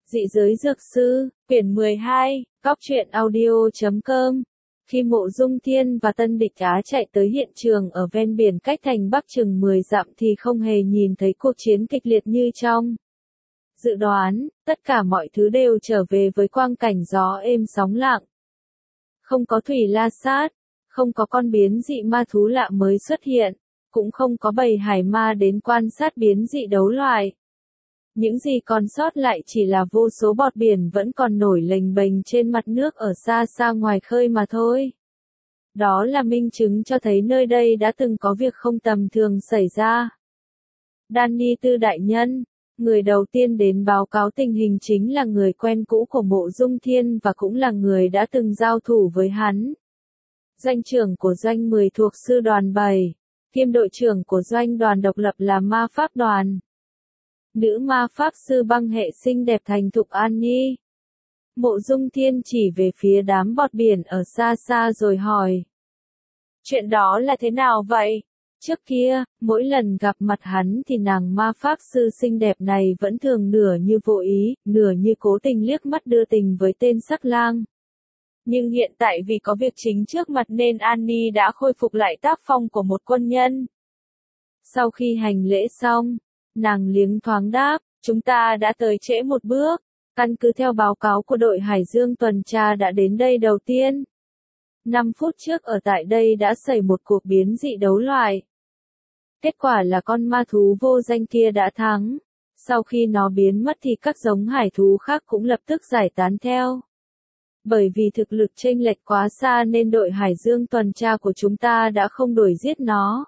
Dị giới dược sư, quyển 12, Cóc truyện audio.com. Khi Mộ Dung Thiên và Tân Địch Á chạy tới hiện trường ở ven biển cách thành Bắc chừng 10 dặm thì không hề nhìn thấy cuộc chiến kịch liệt như trong dự đoán, tất cả mọi thứ đều trở về với quang cảnh gió êm sóng lặng. Không có thủy la sát, không có con biến dị ma thú lạ mới xuất hiện, cũng không có bầy hải ma đến quan sát biến dị đấu loại. Những gì còn sót lại chỉ là vô số bọt biển vẫn còn nổi lềnh bềnh trên mặt nước ở xa xa ngoài khơi mà thôi. Đó là minh chứng cho thấy nơi đây đã từng có việc không tầm thường xảy ra. Danny Tư đại nhân, người đầu tiên đến báo cáo tình hình chính là người quen cũ của Mộ Dung Thiên và cũng là người đã từng giao thủ với hắn. Doanh trưởng của doanh 10 thuộc sư đoàn 7, kiêm đội trưởng của doanh đoàn độc lập là ma pháp đoàn. Nữ ma pháp sư băng hệ xinh đẹp thành thục An Nhi. Mộ Dung Thiên chỉ về phía đám bọt biển ở xa xa rồi hỏi. Chuyện đó là thế nào vậy? Trước kia, mỗi lần gặp mặt hắn thì nàng ma pháp sư xinh đẹp này vẫn thường nửa như vô ý, nửa như cố tình liếc mắt đưa tình với tên sắc lang. Nhưng hiện tại vì có việc chính trước mặt nên Annie đã khôi phục lại tác phong của một quân nhân. Sau khi hành lễ xong, nàng liếng thoáng đáp, chúng ta đã tới trễ một bước, căn cứ theo báo cáo của đội Hải Dương tuần tra đã đến đây đầu tiên. 5 phút trước ở tại đây đã xảy một cuộc biến dị đấu loại. Kết quả là con ma thú vô danh kia đã thắng. Sau khi nó biến mất thì các giống hải thú khác cũng lập tức giải tán theo. Bởi vì thực lực chênh lệch quá xa nên đội Hải Dương tuần tra của chúng ta đã không đuổi giết nó.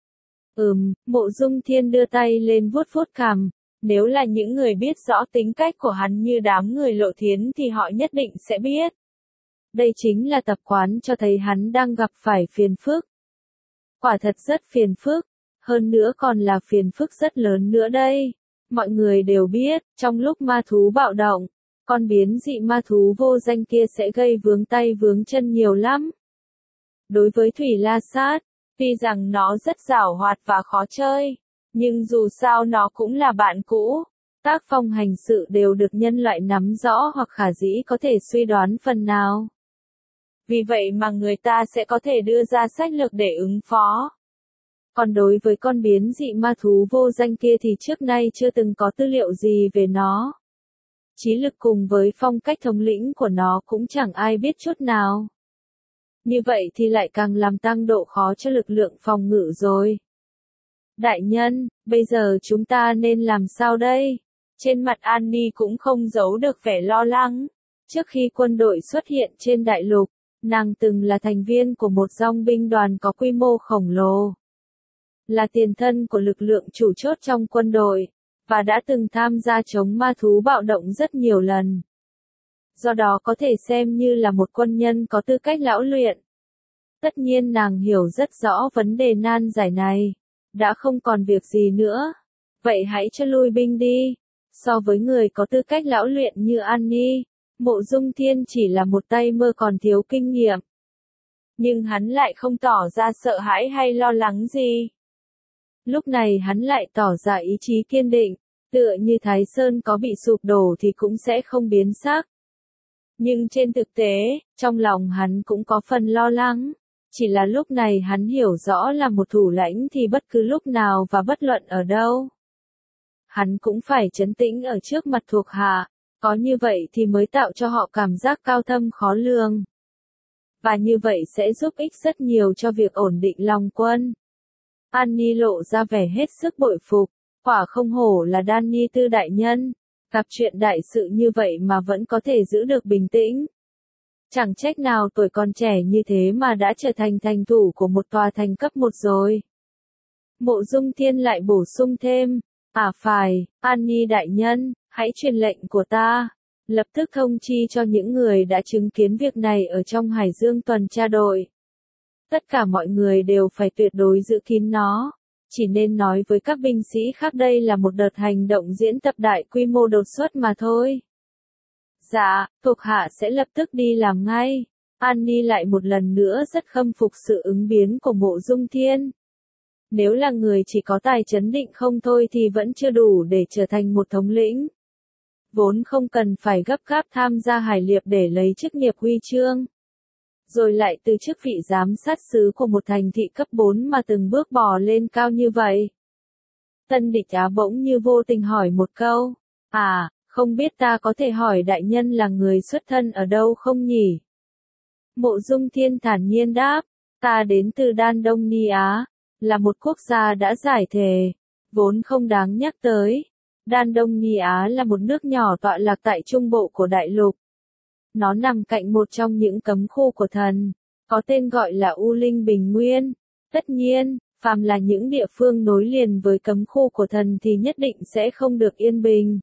Mộ Dung Thiên đưa tay lên vuốt vuốt cằm. Nếu là những người biết rõ tính cách của hắn như đám người Lộ Thiến thì họ nhất định sẽ biết. Đây chính là tập quán cho thấy hắn đang gặp phải phiền phức. Quả thật rất phiền phức, hơn nữa còn là phiền phức rất lớn nữa đây. Mọi người đều biết, trong lúc ma thú bạo động, con biến dị ma thú vô danh kia sẽ gây vướng tay vướng chân nhiều lắm. Đối với Thủy La Sát, tuy rằng nó rất giảo hoạt và khó chơi, nhưng dù sao nó cũng là bạn cũ. Tác phong hành sự đều được nhân loại nắm rõ hoặc khả dĩ có thể suy đoán phần nào. Vì vậy mà người ta sẽ có thể đưa ra sách lược để ứng phó. Còn đối với con biến dị ma thú vô danh kia thì trước nay chưa từng có tư liệu gì về nó. Trí lực cùng với phong cách thống lĩnh của nó cũng chẳng ai biết chút nào. Như vậy thì lại càng làm tăng độ khó cho lực lượng phòng ngự rồi. Đại nhân, bây giờ chúng ta nên làm sao đây? Trên mặt Annie cũng không giấu được vẻ lo lắng. Trước khi quân đội xuất hiện trên đại lục, nàng từng là thành viên của một dòng binh đoàn có quy mô khổng lồ. Là tiền thân của lực lượng chủ chốt trong quân đội, và đã từng tham gia chống ma thú bạo động rất nhiều lần. Do đó có thể xem như là một quân nhân có tư cách lão luyện. Tất nhiên nàng hiểu rất rõ vấn đề nan giải này. Đã không còn việc gì nữa. Vậy hãy cho lui binh đi. So với người có tư cách lão luyện như Annie, Mộ Dung Thiên chỉ là một tay mơ còn thiếu kinh nghiệm. Nhưng hắn lại không tỏ ra sợ hãi hay lo lắng gì. Lúc này hắn lại tỏ ra ý chí kiên định, tựa như Thái Sơn có bị sụp đổ thì cũng sẽ không biến sắc. Nhưng trên thực tế, trong lòng hắn cũng có phần lo lắng. Chỉ là lúc này hắn hiểu rõ là một thủ lãnh thì bất cứ lúc nào và bất luận ở đâu. Hắn cũng phải trấn tĩnh ở trước mặt thuộc hạ, có như vậy thì mới tạo cho họ cảm giác cao thâm khó lường. Và như vậy sẽ giúp ích rất nhiều cho việc ổn định lòng quân. Annie lộ ra vẻ hết sức bội phục, quả không hổ là Danny Tư đại nhân, gặp chuyện đại sự như vậy mà vẫn có thể giữ được bình tĩnh. Chẳng trách nào tuổi còn trẻ như thế mà đã trở thành thành thủ của một tòa thành cấp 1 rồi. Mộ Dung Thiên lại bổ sung thêm, phải, Annie đại nhân, hãy truyền lệnh của ta, lập tức thông chi cho những người đã chứng kiến việc này ở trong Hải Dương tuần tra đội. Tất cả mọi người đều phải tuyệt đối giữ kín nó, chỉ nên nói với các binh sĩ khác đây là một đợt hành động diễn tập đại quy mô đột xuất mà thôi. Dạ, thuộc hạ sẽ lập tức đi làm ngay. Annie lại một lần nữa rất khâm phục sự ứng biến của Mộ Dung Thiên. Nếu là người chỉ có tài trấn định không thôi thì vẫn chưa đủ để trở thành một thống lĩnh. vốn không cần phải gấp gáp tham gia hải liệp để lấy chức nghiệp huy chương. Rồi lại từ chức vị giám sát xứ của một thành thị cấp 4 mà từng bước bò lên cao như vậy. Tân Địch Á bỗng như vô tình hỏi một câu, không biết ta có thể hỏi đại nhân là người xuất thân ở đâu không nhỉ? Mộ Dung Thiên thản nhiên đáp, ta đến từ Đan Đông Ni Á, là một quốc gia đã giải thể, vốn không đáng nhắc tới. Đan Đông Ni Á là một nước nhỏ tọa lạc tại trung bộ của đại lục. Nó nằm cạnh một trong những cấm khu của thần, có tên gọi là U Linh Bình Nguyên. Tất nhiên, phàm là những địa phương nối liền với cấm khu của thần thì nhất định sẽ không được yên bình.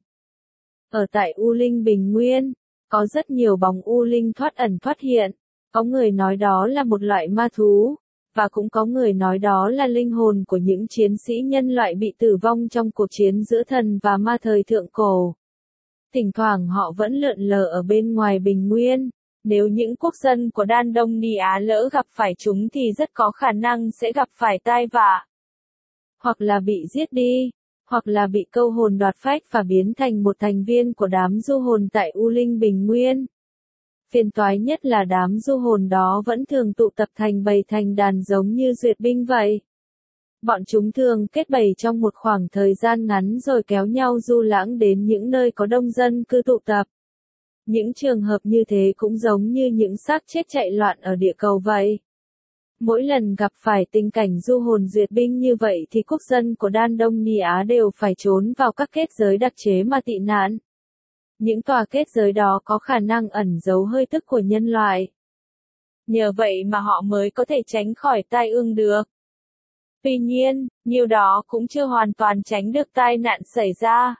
Ở tại U Linh Bình Nguyên, có rất nhiều bóng U Linh thoát ẩn thoát hiện, có người nói đó là một loại ma thú, và cũng có người nói đó là linh hồn của những chiến sĩ nhân loại bị tử vong trong cuộc chiến giữa thần và ma thời thượng cổ. Thỉnh thoảng họ vẫn lượn lờ ở bên ngoài Bình Nguyên, nếu những quốc dân của Đan Đông Ni Á lỡ gặp phải chúng thì rất có khả năng sẽ gặp phải tai vạ. Hoặc là bị giết đi, hoặc là bị câu hồn đoạt phách và biến thành một thành viên của đám du hồn tại U Linh Bình Nguyên. Phiền toái nhất là đám du hồn đó vẫn thường tụ tập thành bầy thành đàn giống như duyệt binh vậy. Bọn chúng thường kết bầy trong một khoảng thời gian ngắn rồi kéo nhau du lãng đến những nơi có đông dân cư tụ tập. Những trường hợp như thế cũng giống như những xác chết chạy loạn ở địa cầu vậy. Mỗi lần gặp phải tình cảnh du hồn duyệt binh như vậy thì quốc dân của Đan Đông Ni Á đều phải trốn vào các kết giới đặc chế mà tị nạn. Những tòa kết giới đó có khả năng ẩn giấu hơi tức của nhân loại. Nhờ vậy mà họ mới có thể tránh khỏi tai ương được. Tuy nhiên, nhiều đó cũng chưa hoàn toàn tránh được tai nạn xảy ra.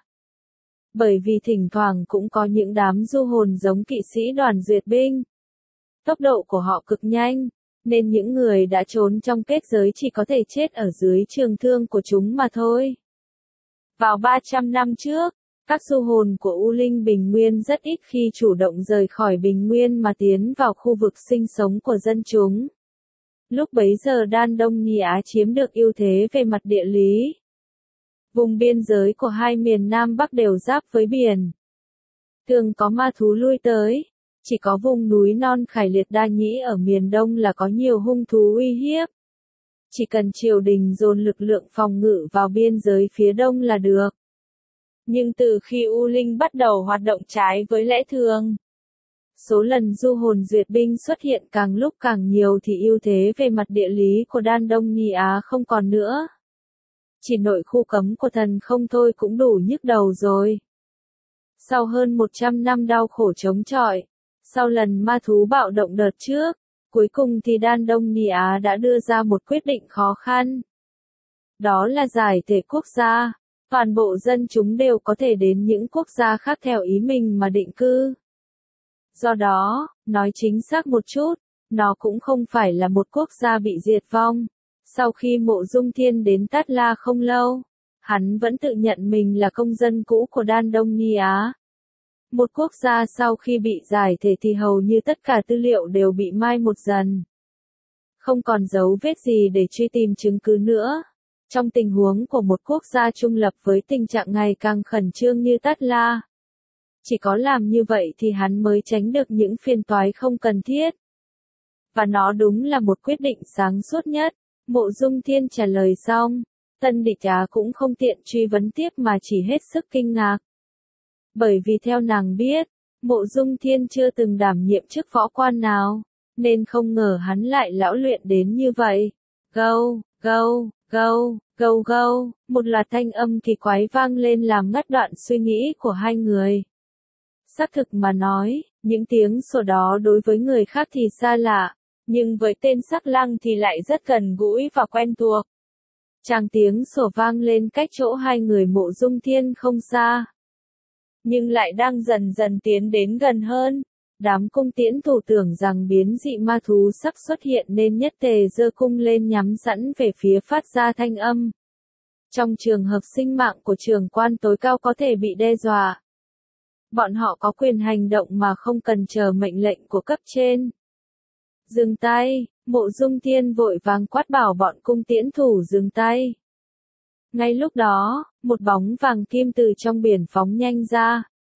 Bởi vì thỉnh thoảng cũng có những đám du hồn giống kỵ sĩ đoàn duyệt binh. Tốc độ của họ cực nhanh, nên những người đã trốn trong kết giới chỉ có thể chết ở dưới trường thương của chúng mà thôi. Vào 300 năm trước, các du hồn của U Linh Bình Nguyên rất ít khi chủ động rời khỏi Bình Nguyên mà tiến vào khu vực sinh sống của dân chúng. Lúc bấy giờ Đan Đông Ni Á chiếm được ưu thế về mặt địa lý. Vùng biên giới của hai miền Nam Bắc đều giáp với biển. Thường có ma thú lui tới, chỉ có vùng núi non Khải Liệt Đa Nhĩ ở miền Đông là có nhiều hung thú uy hiếp. Chỉ cần triều đình dồn lực lượng phòng ngự vào biên giới phía đông là được. Nhưng từ khi U Linh bắt đầu hoạt động trái với lẽ thường, số lần du hồn duyệt binh xuất hiện càng lúc càng nhiều thì ưu thế về mặt địa lý của Đan Đông Ni Á không còn nữa. Chỉ nội khu cấm của thần không thôi cũng đủ nhức đầu rồi. Sau hơn 100 năm đau khổ chống chọi, sau lần ma thú bạo động đợt trước, cuối cùng thì Đan Đông Ni Á đã đưa ra một quyết định khó khăn. Đó là giải thể quốc gia, toàn bộ dân chúng đều có thể đến những quốc gia khác theo ý mình mà định cư. Do đó, nói chính xác một chút, nó cũng không phải là một quốc gia bị diệt vong. Sau khi Mộ Dung Thiên đến Tát La không lâu, hắn vẫn tự nhận mình là công dân cũ của Đan Đông Ni Á. Một quốc gia sau khi bị giải thể thì hầu như tất cả tư liệu đều bị mai một dần. Không còn dấu vết gì để truy tìm chứng cứ nữa. Trong tình huống của một quốc gia trung lập với tình trạng ngày càng khẩn trương như Tát La, chỉ có làm như vậy thì hắn mới tránh được những phiền toái không cần thiết. Và nó đúng là một quyết định sáng suốt nhất. Mộ Dung Thiên trả lời xong, Tân Địch Á cũng không tiện truy vấn tiếp mà chỉ hết sức kinh ngạc. Bởi vì theo nàng biết, Mộ Dung Thiên chưa từng đảm nhiệm chức võ quan nào, nên không ngờ hắn lại lão luyện đến như vậy. Gâu, gâu, gâu, gâu gâu, một loạt thanh âm kỳ quái vang lên làm ngắt đoạn suy nghĩ của hai người. Xác thực mà nói, những tiếng sủa đó đối với người khác thì xa lạ, nhưng với tên Sắc Lăng thì lại rất gần gũi và quen thuộc. Tràng tiếng sủa vang lên cách chỗ hai người Mộ Dung Thiên không xa, nhưng lại đang dần dần tiến đến gần hơn. Đám cung tiễn thủ tưởng rằng biến dị ma thú sắp xuất hiện nên nhất tề giơ cung lên nhắm sẵn về phía phát ra thanh âm. Trong trường hợp sinh mạng của trưởng quan tối cao có thể bị đe dọa, bọn họ có quyền hành động mà không cần chờ mệnh lệnh của cấp trên. Dừng tay, Mộ Dung Thiên vội vàng quát bảo bọn cung tiễn thủ dừng tay. Ngay lúc đó, một bóng vàng kim từ trong biển phóng nhanh ra,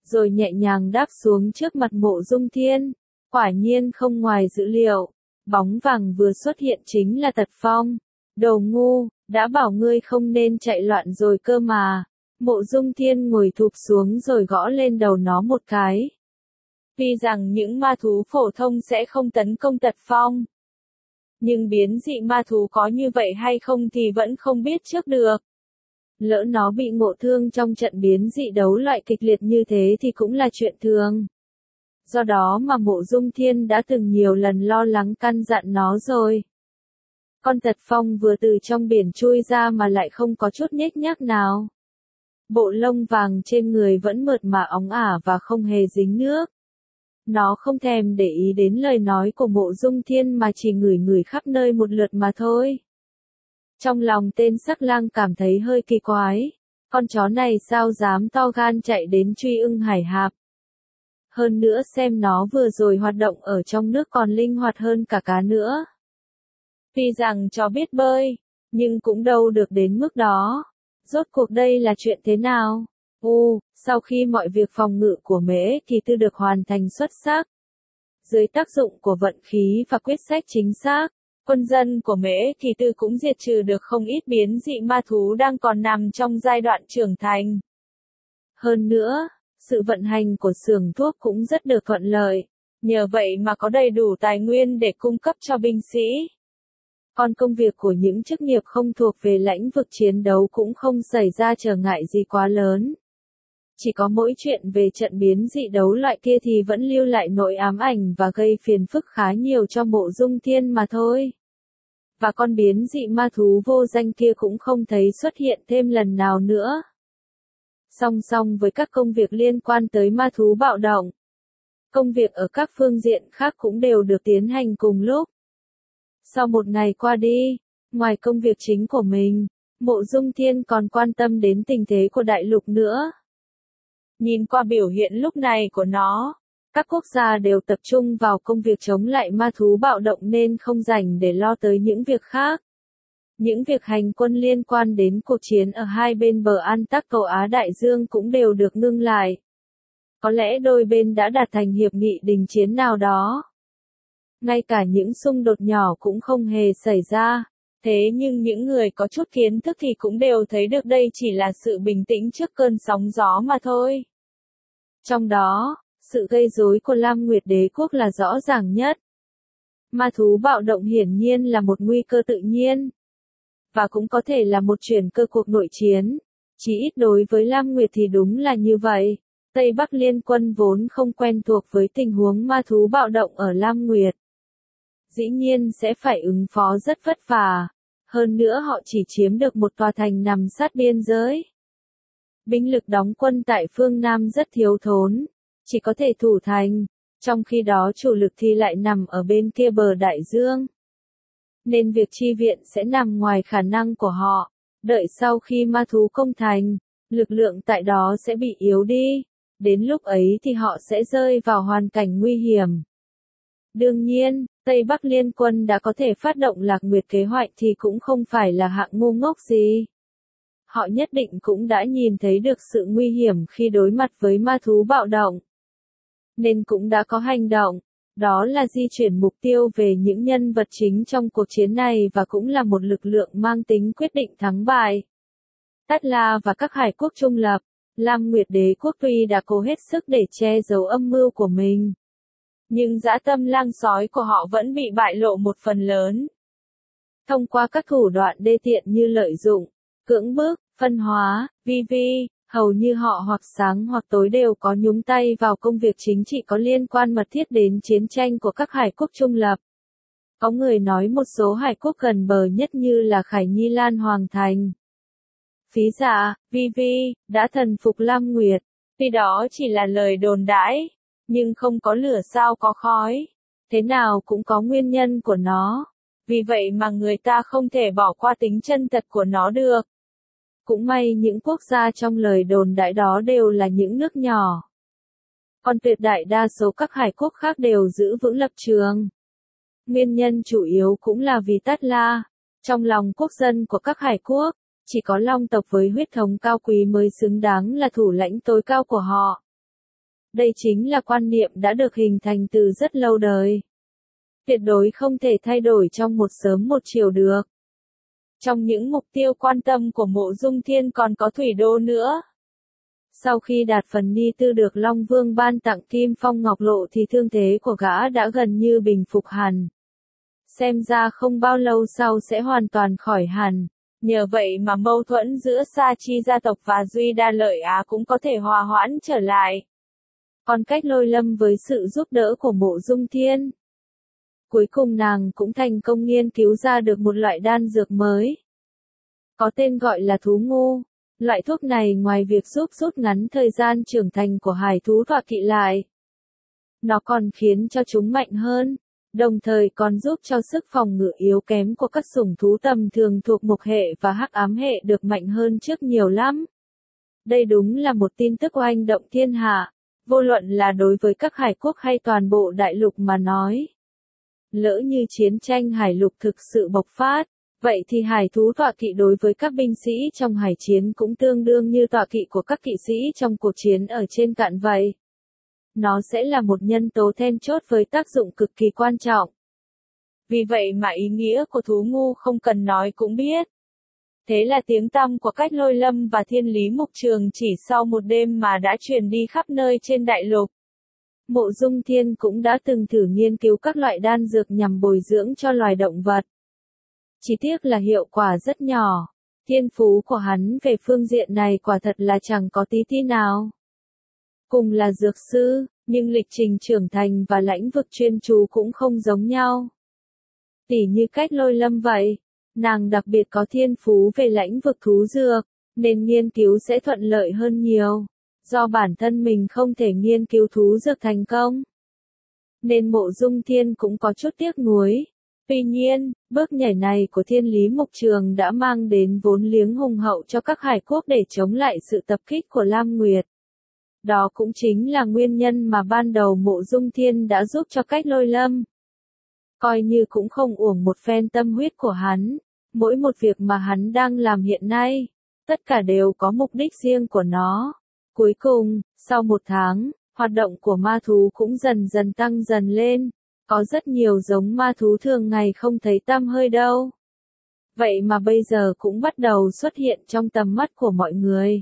rồi nhẹ nhàng đáp xuống trước mặt Mộ Dung Thiên. Quả nhiên không ngoài dữ liệu, bóng vàng vừa xuất hiện chính là Tật Phong. Đồ ngu, đã bảo ngươi không nên chạy loạn rồi cơ mà. Mộ Dung Thiên ngồi thụp xuống rồi gõ lên đầu nó một cái. Tuy rằng những ma thú phổ thông sẽ không tấn công Tật Phong, nhưng biến dị ma thú có như vậy hay không thì vẫn không biết trước được. Lỡ nó bị ngộ thương trong trận biến dị đấu loại kịch liệt như thế thì cũng là chuyện thường. Do đó mà Mộ Dung Thiên đã từng nhiều lần lo lắng căn dặn nó rồi. Con Tật Phong vừa từ trong biển chui ra mà lại không có chút nhếch nhác nào. Bộ lông vàng trên người vẫn mượt mà óng ả và không hề dính nước. Nó không thèm để ý đến lời nói của Mộ Dung Thiên mà chỉ ngửi ngửi khắp nơi một lượt mà thôi. Trong lòng tên Sắc Lang cảm thấy hơi kỳ quái. Con chó này sao dám to gan chạy đến truy ưng hải hạp. Hơn nữa xem nó vừa rồi hoạt động ở trong nước còn linh hoạt hơn cả cá nữa. Tuy rằng chó biết bơi, nhưng cũng đâu được đến mức đó. Rốt cuộc đây là chuyện thế nào? Sau khi mọi việc phòng ngự của Mễ Kỳ Tư được hoàn thành xuất sắc, dưới tác dụng của vận khí và quyết sách chính xác, quân dân của Mễ Kỳ Tư cũng diệt trừ được không ít biến dị ma thú đang còn nằm trong giai đoạn trưởng thành. Hơn nữa, sự vận hành của xưởng thuốc cũng rất được thuận lợi, nhờ vậy mà có đầy đủ tài nguyên để cung cấp cho binh sĩ. Còn công việc của những chức nghiệp không thuộc về lĩnh vực chiến đấu cũng không xảy ra trở ngại gì quá lớn. Chỉ có mỗi chuyện về trận biến dị đấu loại kia thì vẫn lưu lại nỗi ám ảnh và gây phiền phức khá nhiều cho Mộ Dung Thiên mà thôi. Và con biến dị ma thú vô danh kia cũng không thấy xuất hiện thêm lần nào nữa. Song song với các công việc liên quan tới ma thú bạo động, công việc ở các phương diện khác cũng đều được tiến hành cùng lúc. Sau một ngày qua đi, ngoài công việc chính của mình, Mộ Dung Thiên còn quan tâm đến tình thế của đại lục nữa. Nhìn qua biểu hiện lúc này của nó, các quốc gia đều tập trung vào công việc chống lại ma thú bạo động nên không rảnh để lo tới những việc khác. Những việc hành quân liên quan đến cuộc chiến ở hai bên bờ An Tắc Cầu Á Đại Dương cũng đều được ngưng lại. Có lẽ đôi bên đã đạt thành hiệp nghị đình chiến nào đó. Ngay cả những xung đột nhỏ cũng không hề xảy ra. Thế nhưng những người có chút kiến thức thì cũng đều thấy được đây chỉ là sự bình tĩnh trước cơn sóng gió mà thôi. Trong đó, sự gây rối của Lam Nguyệt Đế Quốc là rõ ràng nhất. Ma thú bạo động hiển nhiên là một nguy cơ tự nhiên. Và cũng có thể là một chuyển cơ cuộc nội chiến. Chỉ ít đối với Lam Nguyệt thì đúng là như vậy. Tây Bắc Liên quân vốn không quen thuộc với tình huống ma thú bạo động ở Lam Nguyệt. Dĩ nhiên sẽ phải ứng phó rất vất vả. Hơn nữa họ chỉ chiếm được một tòa thành nằm sát biên giới. Binh lực đóng quân tại phương Nam rất thiếu thốn, chỉ có thể thủ thành, trong khi đó chủ lực thì lại nằm ở bên kia bờ đại dương. Nên việc chi viện sẽ nằm ngoài khả năng của họ, đợi sau khi ma thú công thành, lực lượng tại đó sẽ bị yếu đi, đến lúc ấy thì họ sẽ rơi vào hoàn cảnh nguy hiểm. Đương nhiên, Tây Bắc Liên quân đã có thể phát động Lạc Nguyệt kế hoạch thì cũng không phải là hạng ngu ngốc gì. Họ nhất định cũng đã nhìn thấy được sự nguy hiểm khi đối mặt với ma thú bạo động. Nên cũng đã có hành động, đó là di chuyển mục tiêu về những nhân vật chính trong cuộc chiến này và cũng là một lực lượng mang tính quyết định thắng bại. Tát La và các hải quốc trung lập, Lam Nguyệt Đế Quốc tuy đã cố hết sức để che giấu âm mưu của mình, nhưng dã tâm lang sói của họ vẫn bị bại lộ một phần lớn. Thông qua các thủ đoạn đê tiện như lợi dụng, cưỡng bức, phân hóa, hầu như họ hoặc sáng hoặc tối đều có nhúng tay vào công việc chính trị có liên quan mật thiết đến chiến tranh của các hải quốc trung lập. Có người nói một số hải quốc gần bờ nhất như là Khải Nhi Lan Hoàng Thành, Phí Dạ, đã thần phục Lam Nguyệt. Tuy đó chỉ là lời đồn đãi, nhưng không có lửa sao có khói. Thế nào cũng có nguyên nhân của nó. Vì vậy mà người ta không thể bỏ qua tính chân thật của nó được. Cũng may những quốc gia trong lời đồn đại đó đều là những nước nhỏ. Còn tuyệt đại đa số các hải quốc khác đều giữ vững lập trường. Nguyên nhân chủ yếu cũng là vì Tát La. Trong lòng quốc dân của các hải quốc, chỉ có Long tộc với huyết thống cao quý mới xứng đáng là thủ lãnh tối cao của họ. Đây chính là quan niệm đã được hình thành từ rất lâu đời. Tuyệt đối không thể thay đổi trong một sớm một chiều được. Trong những mục tiêu quan tâm của Mộ Dung Thiên còn có Thủy Đô nữa. Sau khi đạt phần ni tư được Long Vương ban tặng Kim Phong Ngọc Lộ thì thương thế của gã đã gần như bình phục hẳn. Xem ra không bao lâu sau sẽ hoàn toàn khỏi hẳn. Nhờ vậy mà mâu thuẫn giữa Sa Chi gia tộc và Duy Đa Lợi Á cũng có thể hòa hoãn trở lại. Còn Cách Lôi Lâm với sự giúp đỡ của Mộ Dung Thiên, cuối cùng nàng cũng thành công nghiên cứu ra được một loại đan dược mới. Có tên gọi là thú ngu. Loại thuốc này ngoài việc giúp rút ngắn thời gian trưởng thành của hải thú tọa kỵ lại, nó còn khiến cho chúng mạnh hơn, đồng thời còn giúp cho sức phòng ngự yếu kém của các sủng thú tầm thường thuộc mộc hệ và hắc ám hệ được mạnh hơn trước nhiều lắm. Đây đúng là một tin tức oanh động thiên hạ, vô luận là đối với các hải quốc hay toàn bộ đại lục mà nói. Lỡ như chiến tranh hải lục thực sự bộc phát, vậy thì hải thú tọa kỵ đối với các binh sĩ trong hải chiến cũng tương đương như tọa kỵ của các kỵ sĩ trong cuộc chiến ở trên cạn vậy. Nó sẽ là một nhân tố then chốt với tác dụng cực kỳ quan trọng. Vì vậy mà ý nghĩa của thú ngu không cần nói cũng biết. Thế là tiếng tăm của Cách Lôi Lâm và Thiên Lý Mục Trường chỉ sau một đêm mà đã truyền đi khắp nơi trên đại lục. Mộ Dung Thiên cũng đã từng thử nghiên cứu các loại đan dược nhằm bồi dưỡng cho loài động vật. Chỉ tiếc là hiệu quả rất nhỏ. Thiên phú của hắn về phương diện này quả thật là chẳng có tí tí nào. Cùng là dược sư, nhưng lịch trình trưởng thành và lãnh vực chuyên chú cũng không giống nhau. Tỉ như Cách Lôi Lâm vậy, nàng đặc biệt có thiên phú về lãnh vực thú dược, nên nghiên cứu sẽ thuận lợi hơn nhiều. Do bản thân mình không thể nghiên cứu thú dược thành công, nên Mộ Dung Thiên cũng có chút tiếc nuối. Tuy nhiên, bước nhảy này của Thiên Lý Mục Trường đã mang đến vốn liếng hùng hậu cho các hải quốc để chống lại sự tập kích của Lam Nguyệt. Đó cũng chính là nguyên nhân mà ban đầu Mộ Dung Thiên đã giúp cho Cách Lôi Lâm. Coi như cũng không uổng một phen tâm huyết của hắn. Mỗi một việc mà hắn đang làm hiện nay, tất cả đều có mục đích riêng của nó. Cuối cùng, sau một tháng, hoạt động của ma thú cũng dần dần tăng dần lên. Có rất nhiều giống ma thú thường ngày không thấy tăm hơi đâu. Vậy mà bây giờ cũng bắt đầu xuất hiện trong tầm mắt của mọi người.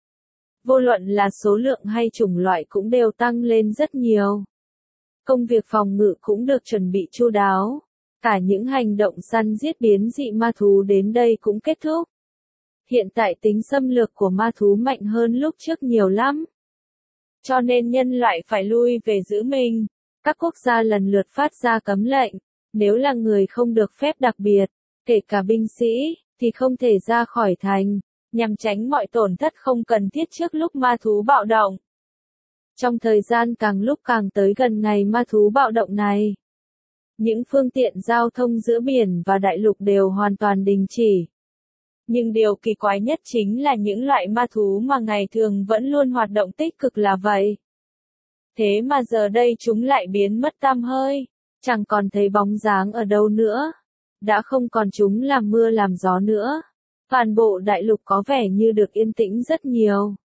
Vô luận là số lượng hay chủng loại cũng đều tăng lên rất nhiều. Công việc phòng ngự cũng được chuẩn bị chu đáo. Cả những hành động săn giết biến dị ma thú đến đây cũng kết thúc. Hiện tại tính xâm lược của ma thú mạnh hơn lúc trước nhiều lắm. Cho nên nhân loại phải lui về giữ mình. Các quốc gia lần lượt phát ra cấm lệnh, nếu là người không được phép đặc biệt, kể cả binh sĩ, thì không thể ra khỏi thành, nhằm tránh mọi tổn thất không cần thiết trước lúc ma thú bạo động. Trong thời gian càng lúc càng tới gần ngày ma thú bạo động này, những phương tiện giao thông giữa biển và đại lục đều hoàn toàn đình chỉ. Nhưng điều kỳ quái nhất chính là những loại ma thú mà ngày thường vẫn luôn hoạt động tích cực là vậy. Thế mà giờ đây chúng lại biến mất tăm hơi, chẳng còn thấy bóng dáng ở đâu nữa. Đã không còn chúng làm mưa làm gió nữa. Toàn bộ đại lục có vẻ như được yên tĩnh rất nhiều.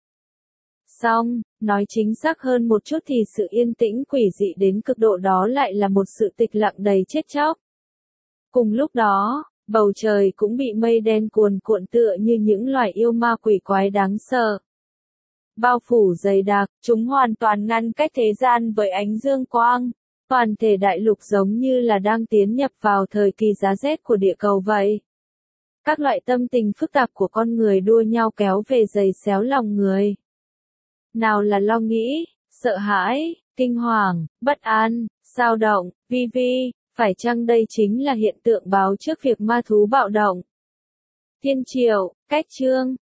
Song, nói chính xác hơn một chút thì sự yên tĩnh quỷ dị đến cực độ đó lại là một sự tịch lặng đầy chết chóc. Cùng lúc đó, bầu trời cũng bị mây đen cuồn cuộn tựa như những loài yêu ma quỷ quái đáng sợ. Bao phủ dày đặc, chúng hoàn toàn ngăn cách thế gian với ánh dương quang. Toàn thể đại lục giống như là đang tiến nhập vào thời kỳ giá rét của địa cầu vậy. Các loại tâm tình phức tạp của con người đua nhau kéo về giày xéo lòng người. Nào là lo nghĩ, sợ hãi, kinh hoàng, bất an, dao động, vi, phải chăng đây chính là hiện tượng báo trước việc ma thú bạo động? Thiên Triệu, Cách Chương